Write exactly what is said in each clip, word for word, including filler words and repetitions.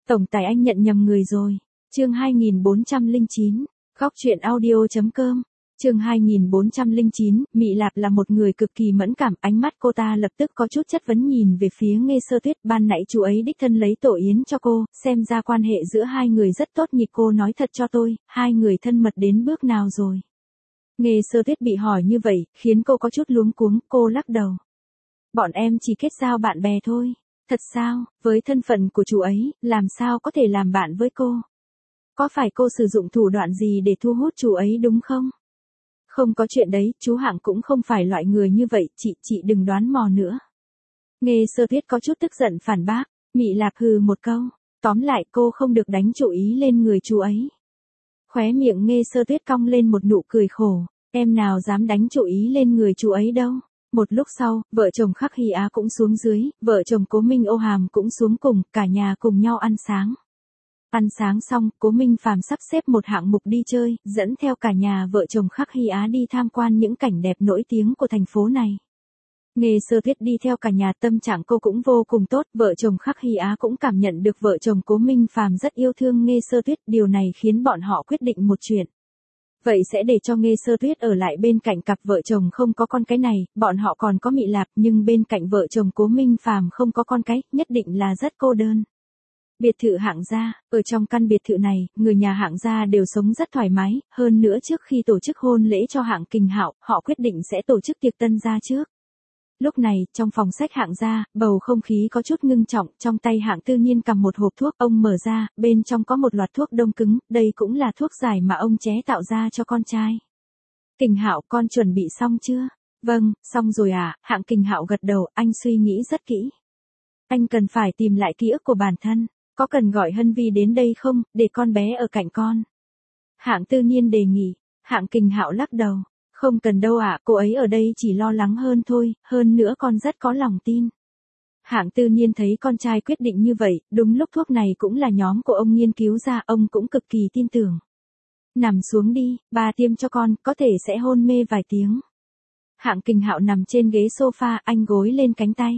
Tổng tài anh nhận nhầm người rồi. Chương hai nghìn bốn trăm lẻ chín, Góc truyện audio.com. Chương hai nghìn bốn trăm lẻ chín, Mị Lạp là một người cực kỳ mẫn cảm, ánh mắt cô ta lập tức có chút chất vấn nhìn về phía Nghê Sơ Tuyết, ban nãy chú ấy đích thân lấy tổ yến cho cô, xem ra quan hệ giữa hai người rất tốt nhỉ, cô nói thật cho tôi, hai người thân mật đến bước nào rồi? Nghê Sơ Tuyết bị hỏi như vậy, khiến cô có chút luống cuống, cô lắc đầu. Bọn em chỉ kết giao bạn bè thôi. Thật sao, với thân phận của chú ấy, làm sao có thể làm bạn với cô? Có phải cô sử dụng thủ đoạn gì để thu hút chú ấy đúng không? Không có chuyện đấy, chú Hạng cũng không phải loại người như vậy, chị, chị đừng đoán mò nữa. Nghê Sơ Tuyết có chút tức giận phản bác, Mị Lạp hừ một câu, tóm lại cô không được đánh chú ý lên người chú ấy. Khóe miệng Nghê Sơ Tuyết cong lên một nụ cười khổ, em nào dám đánh chú ý lên người chú ấy đâu. Một lúc sau, vợ chồng Khắc Hy Á cũng xuống dưới, vợ chồng Cố Minh Ô Hàm cũng xuống cùng, cả nhà cùng nhau ăn sáng. Ăn sáng xong, Cố Minh Phàm sắp xếp một hạng mục đi chơi, dẫn theo cả nhà vợ chồng Khắc Hy Á đi tham quan những cảnh đẹp nổi tiếng của thành phố này. Nghê Sơ Tuyết đi theo cả nhà, tâm trạng cô cũng vô cùng tốt, vợ chồng Khắc Hy Á cũng cảm nhận được vợ chồng Cố Minh Phàm rất yêu thương Nghê Sơ Tuyết, điều này khiến bọn họ quyết định một chuyện. Vậy sẽ để cho Nghê Sơ Tuyết ở lại bên cạnh cặp vợ chồng không có con cái này, bọn họ còn có Mị Lạp, nhưng bên cạnh vợ chồng Cố Minh Phàm không có con cái, nhất định là rất cô đơn. Biệt thự Hạng gia, ở trong căn biệt thự này, người nhà Hạng gia đều sống rất thoải mái, hơn nữa trước khi tổ chức hôn lễ cho Hạng Kình Hạo, họ quyết định sẽ tổ chức tiệc tân gia trước. Lúc này, trong phòng sách Hạng gia, bầu không khí có chút ngưng trọng, trong tay Hạng Tư Nhiên cầm một hộp thuốc, ông mở ra, bên trong có một loạt thuốc đông cứng, đây cũng là thuốc giải mà ông chế tạo ra cho con trai. Kình Hạo, con chuẩn bị xong chưa? Vâng, xong rồi ạ, à? Hạng Kình Hạo gật đầu, anh suy nghĩ rất kỹ. Anh cần phải tìm lại ký ức của bản thân, có cần gọi Hân Vi đến đây không, để con bé ở cạnh con? Hạng Tư Nhiên đề nghị, Hạng Kình Hạo lắc đầu. Không cần đâu ạ, à, cô ấy ở đây chỉ lo lắng hơn thôi, hơn nữa con rất có lòng tin. Hạng Tư Nhiên thấy con trai quyết định như vậy, đúng lúc thuốc này cũng là nhóm của ông nghiên cứu ra, ông cũng cực kỳ tin tưởng. Nằm xuống đi, ba tiêm cho con, có thể sẽ hôn mê vài tiếng. Hạng Kình Hạo nằm trên ghế sofa, anh gối lên cánh tay.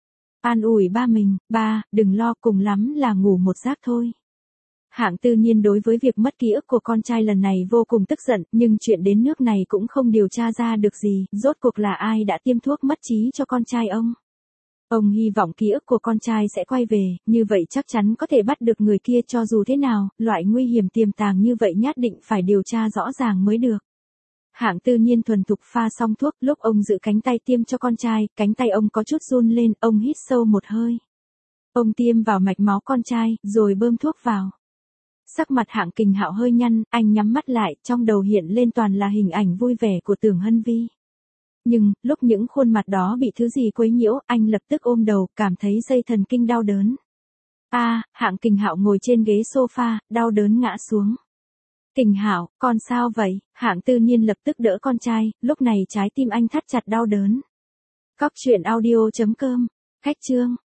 An ủi ba mình, ba, đừng lo, cùng lắm là ngủ một giấc thôi. Hạng Tư Nhiên đối với việc mất ký ức của con trai lần này vô cùng tức giận, nhưng chuyện đến nước này cũng không điều tra ra được gì, rốt cuộc là ai đã tiêm thuốc mất trí cho con trai ông. Ông hy vọng ký ức của con trai sẽ quay về, như vậy chắc chắn có thể bắt được người kia, cho dù thế nào, loại nguy hiểm tiềm tàng như vậy nhất định phải điều tra rõ ràng mới được. Hạng Tư Nhiên thuần thục pha xong thuốc, lúc ông giữ cánh tay tiêm cho con trai, cánh tay ông có chút run lên, ông hít sâu một hơi. Ông tiêm vào mạch máu con trai, rồi bơm thuốc vào. Sắc mặt Hạng Kình Hạo hơi nhăn, anh nhắm mắt lại, trong đầu hiện lên toàn là hình ảnh vui vẻ của Tưởng Hân Vi. Nhưng, lúc những khuôn mặt đó bị thứ gì quấy nhiễu, anh lập tức ôm đầu, cảm thấy dây thần kinh đau đớn. A, à, Hạng Kình Hạo ngồi trên ghế sofa, đau đớn ngã xuống. Kình Hạo, con sao vậy? Hạng Tư Nhiên lập tức đỡ con trai, lúc này trái tim anh thắt chặt đau đớn. Góc truyện audio chấm com, khách chương.